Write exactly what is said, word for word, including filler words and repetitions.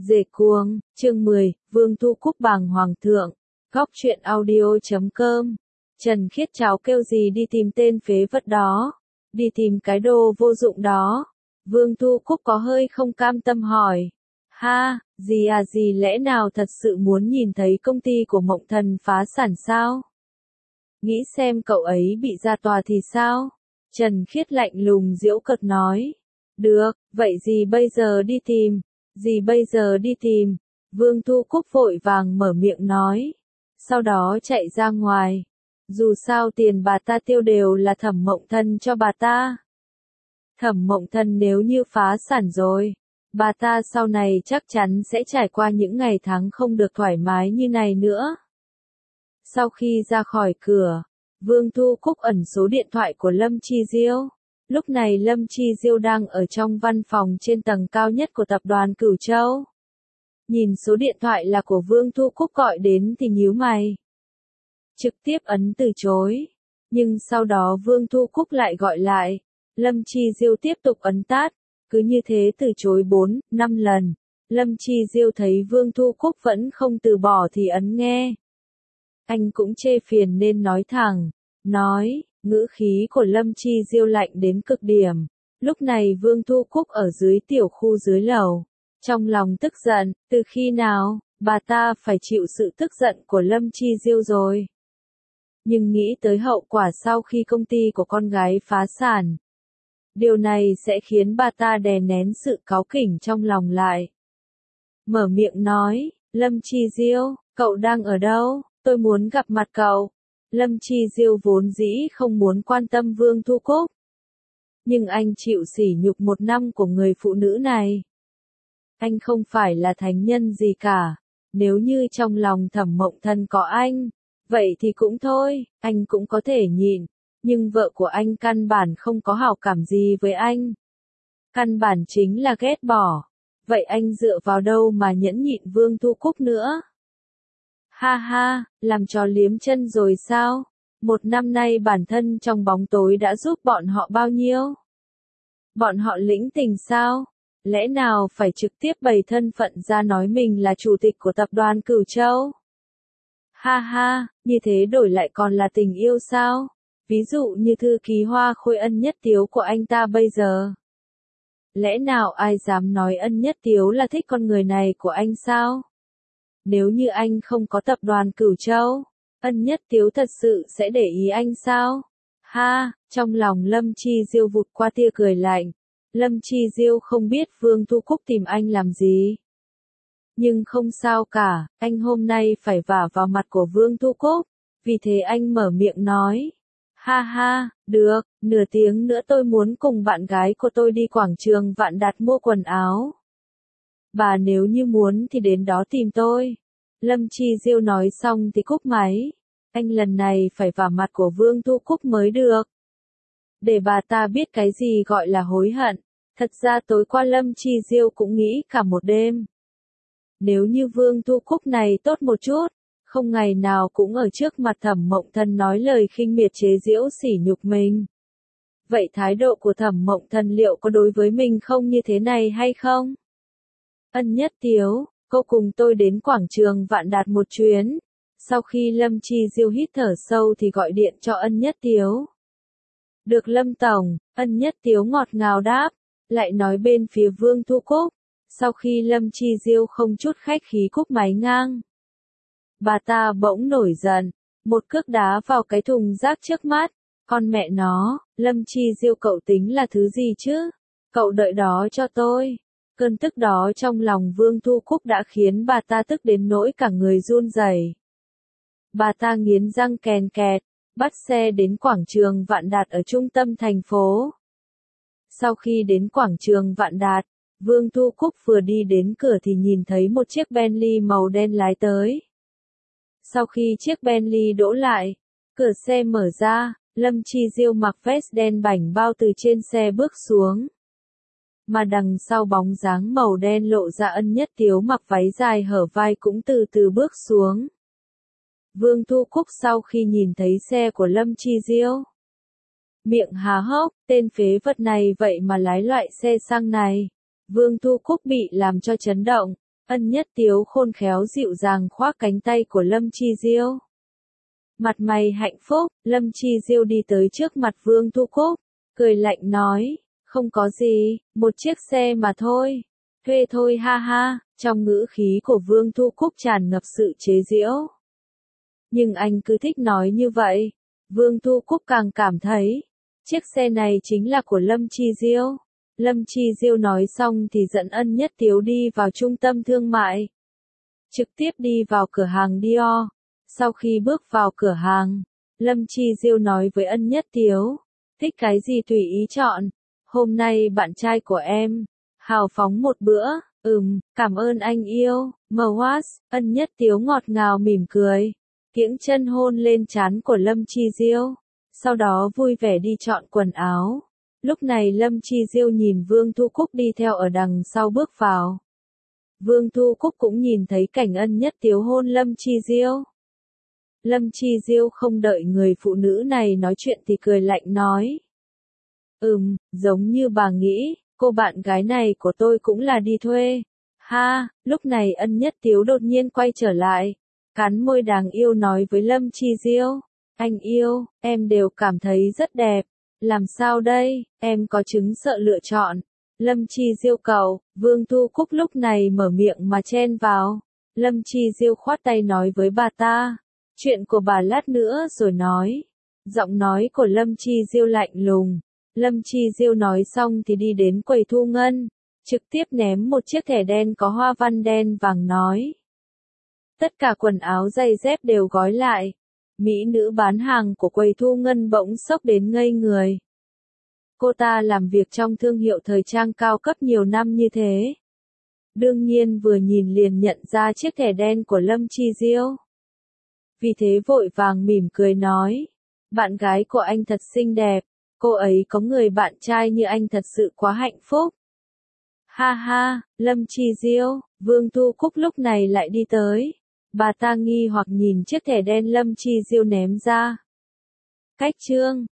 Dề cuồng, chương mười, Vương Thu Cúc bàng hoàng thượng. Góc truyện audio chấm com. Trần Khiết cháu kêu gì đi tìm tên phế vật đó? Đi tìm cái đồ vô dụng đó. Vương Thu Cúc có hơi không cam tâm hỏi. Ha, gì à gì lẽ nào thật sự muốn nhìn thấy công ty của Mộng Thần phá sản sao? Nghĩ xem cậu ấy bị ra tòa thì sao? Trần Khiết lạnh lùng giễu cợt nói. Được, vậy gì bây giờ đi tìm? Gì bây giờ đi tìm? Vương Thu Cúc vội vàng mở miệng nói. Sau đó chạy ra ngoài. Dù sao tiền bà ta tiêu đều là Thẩm Mộng Thần cho bà ta. Thẩm Mộng Thần nếu như phá sản rồi, bà ta sau này chắc chắn sẽ trải qua những ngày tháng không được thoải mái như này nữa. Sau khi ra khỏi cửa, Vương Thu Cúc ẩn số điện thoại của Lâm Chi Diêu. Lúc này Lâm Chi Diêu đang ở trong văn phòng trên tầng cao nhất của tập đoàn Cửu Châu. Nhìn số điện thoại là của Vương Thu Cúc gọi đến thì nhíu mày. Trực tiếp ấn từ chối. Nhưng sau đó Vương Thu Cúc lại gọi lại. Lâm Chi Diêu tiếp tục ấn tát. Cứ như thế từ chối bốn, năm lần. Lâm Chi Diêu thấy Vương Thu Cúc vẫn không từ bỏ thì ấn nghe. Anh cũng chê phiền nên nói thẳng. Nói, ngữ khí của Lâm Chi Diêu lạnh đến cực điểm. Lúc này Vương Thu Cúc ở dưới tiểu khu dưới lầu. Trong lòng tức giận, từ khi nào, bà ta phải chịu sự tức giận của Lâm Chi Diêu rồi. Nhưng nghĩ tới hậu quả sau khi công ty của con gái phá sản. Điều này sẽ khiến bà ta đè nén sự cáu kỉnh trong lòng lại. Mở miệng nói, Lâm Chi Diêu, cậu đang ở đâu? Tôi muốn gặp mặt cậu. Lâm Chi Diêu vốn dĩ không muốn quan tâm Vương Thu Cúc. Nhưng anh chịu sỉ nhục một năm của người phụ nữ này. Anh không phải là thánh nhân gì cả. Nếu như trong lòng Thẩm Mộng Thần có anh, vậy thì cũng thôi, anh cũng có thể nhịn. Nhưng vợ của anh căn bản không có hảo cảm gì với anh. Căn bản chính là ghét bỏ. Vậy anh dựa vào đâu mà nhẫn nhịn Vương Thu Cúc nữa? Ha ha, làm trò liếm chân rồi sao? Một năm nay bản thân trong bóng tối đã giúp bọn họ bao nhiêu? Bọn họ lĩnh tình sao? Lẽ nào phải trực tiếp bày thân phận ra nói mình là chủ tịch của tập đoàn Cửu Châu? Ha ha, như thế đổi lại còn là tình yêu sao? Ví dụ như thư ký Hoa Khôi Ân Nhất Tiếu của anh ta bây giờ. Lẽ nào ai dám nói Ân Nhất Tiếu là thích con người này của anh sao? Nếu như anh không có tập đoàn Cửu Châu, Ân Nhất Tiếu thật sự sẽ để ý anh sao? Ha, trong lòng Lâm Chi Diêu vụt qua tia cười lạnh. Lâm Chi Diêu không biết Vương Thu Cúc tìm anh làm gì. Nhưng không sao cả, anh hôm nay phải vả vào mặt của Vương Thu Cúc. Vì thế anh mở miệng nói. Ha ha, được, nửa tiếng nữa tôi muốn cùng bạn gái của tôi đi quảng trường Vạn Đạt mua quần áo. Bà nếu như muốn thì đến đó tìm tôi. Lâm Chi Diêu nói xong thì cúp máy. Anh lần này phải vả mặt của Vương Thu Cúc mới được. Để bà ta biết cái gì gọi là hối hận. Thật ra tối qua Lâm Chi Diêu cũng nghĩ cả một đêm. Nếu như Vương Thu Cúc này tốt một chút, không ngày nào cũng ở trước mặt Thẩm Mộng Thần nói lời khinh miệt chế giễu sỉ nhục mình. Vậy thái độ của Thẩm Mộng Thần liệu có đối với mình không như thế này hay không? Ân Nhất Tiếu, cô cùng tôi đến quảng trường Vạn Đạt một chuyến. Sau khi Lâm Chi Diêu hít thở sâu thì gọi điện cho Ân Nhất Tiếu. Được Lâm Tổng, Ân Nhất Tiếu ngọt ngào đáp, lại nói bên phía Vương Thu Cúc. Sau khi Lâm Chi Diêu không chút khách khí cúp máy ngang. Bà ta bỗng nổi giận, một cước đá vào cái thùng rác trước mắt. Con mẹ nó, Lâm Chi Diêu cậu tính là thứ gì chứ? Cậu đợi đó cho tôi. Cơn tức đó trong lòng Vương Thu Cúc đã khiến bà ta tức đến nỗi cả người run rẩy. Bà ta nghiến răng kèn kẹt, bắt xe đến quảng trường Vạn Đạt ở trung tâm thành phố. Sau khi đến quảng trường Vạn Đạt, Vương Thu Cúc vừa đi đến cửa thì nhìn thấy một chiếc Bentley màu đen lái tới. Sau khi chiếc Bentley đỗ lại, cửa xe mở ra, Lâm Chi Diêu mặc vest đen bảnh bao từ trên xe bước xuống. Mà đằng sau bóng dáng màu đen lộ ra Ân Nhất Tiếu mặc váy dài hở vai cũng từ từ bước xuống. Vương Thu Cúc sau khi nhìn thấy xe của Lâm Chi Diêu, miệng há hốc, tên phế vật này vậy mà lái loại xe sang này. Vương Thu Cúc bị làm cho chấn động. Ân Nhất Tiếu khôn khéo dịu dàng khoác cánh tay của Lâm Chi Diêu. Mặt mày hạnh phúc, Lâm Chi Diêu đi tới trước mặt Vương Thu Cúc, cười lạnh nói, không có gì, một chiếc xe mà thôi, thuê thôi ha ha, trong ngữ khí của Vương Thu Cúc tràn ngập sự chế giễu. Nhưng anh cứ thích nói như vậy, Vương Thu Cúc càng cảm thấy, chiếc xe này chính là của Lâm Chi Diêu. Lâm Chi Diêu nói xong thì dẫn Ân Nhất Tiếu đi vào trung tâm thương mại. Trực tiếp đi vào cửa hàng Dior. Sau khi bước vào cửa hàng, Lâm Chi Diêu nói với Ân Nhất Tiếu, thích cái gì tùy ý chọn. Hôm nay bạn trai của em, hào phóng một bữa, ừm, cảm ơn anh yêu, Mwas. Ân Nhất Tiếu ngọt ngào mỉm cười, kiễng chân hôn lên trán của Lâm Chi Diêu, sau đó vui vẻ đi chọn quần áo. Lúc này Lâm Chi Diêu nhìn Vương Thu Cúc đi theo ở đằng sau bước vào. Vương Thu Cúc cũng nhìn thấy cảnh Ân Nhất Tiếu hôn Lâm Chi Diêu. Lâm Chi Diêu không đợi người phụ nữ này nói chuyện thì cười lạnh nói. Ừm, giống như bà nghĩ, cô bạn gái này của tôi cũng là đi thuê. Ha, lúc này Ân Nhất Tiếu đột nhiên quay trở lại, cắn môi đáng yêu nói với Lâm Chi Diêu. Anh yêu, em đều cảm thấy rất đẹp. Làm sao đây, em có chứng sợ lựa chọn. Lâm Chi Diêu cầu, Vương Thu Cúc lúc này mở miệng mà chen vào. Lâm Chi Diêu khoát tay nói với bà ta. Chuyện của bà lát nữa rồi nói. Giọng nói của Lâm Chi Diêu lạnh lùng. Lâm Chi Diêu nói xong thì đi đến quầy thu ngân. Trực tiếp ném một chiếc thẻ đen có hoa văn đen vàng nói. Tất cả quần áo giày dép đều gói lại. Mỹ nữ bán hàng của quầy thu ngân bỗng sốc đến ngây người. Cô ta làm việc trong thương hiệu thời trang cao cấp nhiều năm như thế. Đương nhiên vừa nhìn liền nhận ra chiếc thẻ đen của Lâm Chi Diêu. Vì thế vội vàng mỉm cười nói. Bạn gái của anh thật xinh đẹp. Cô ấy có người bạn trai như anh thật sự quá hạnh phúc. Ha ha, Lâm Chi Diêu, Vương Thu Cúc lúc này lại đi tới. Bà ta nghi hoặc nhìn chiếc thẻ đen Lâm Chi Diêu ném ra. Cách chương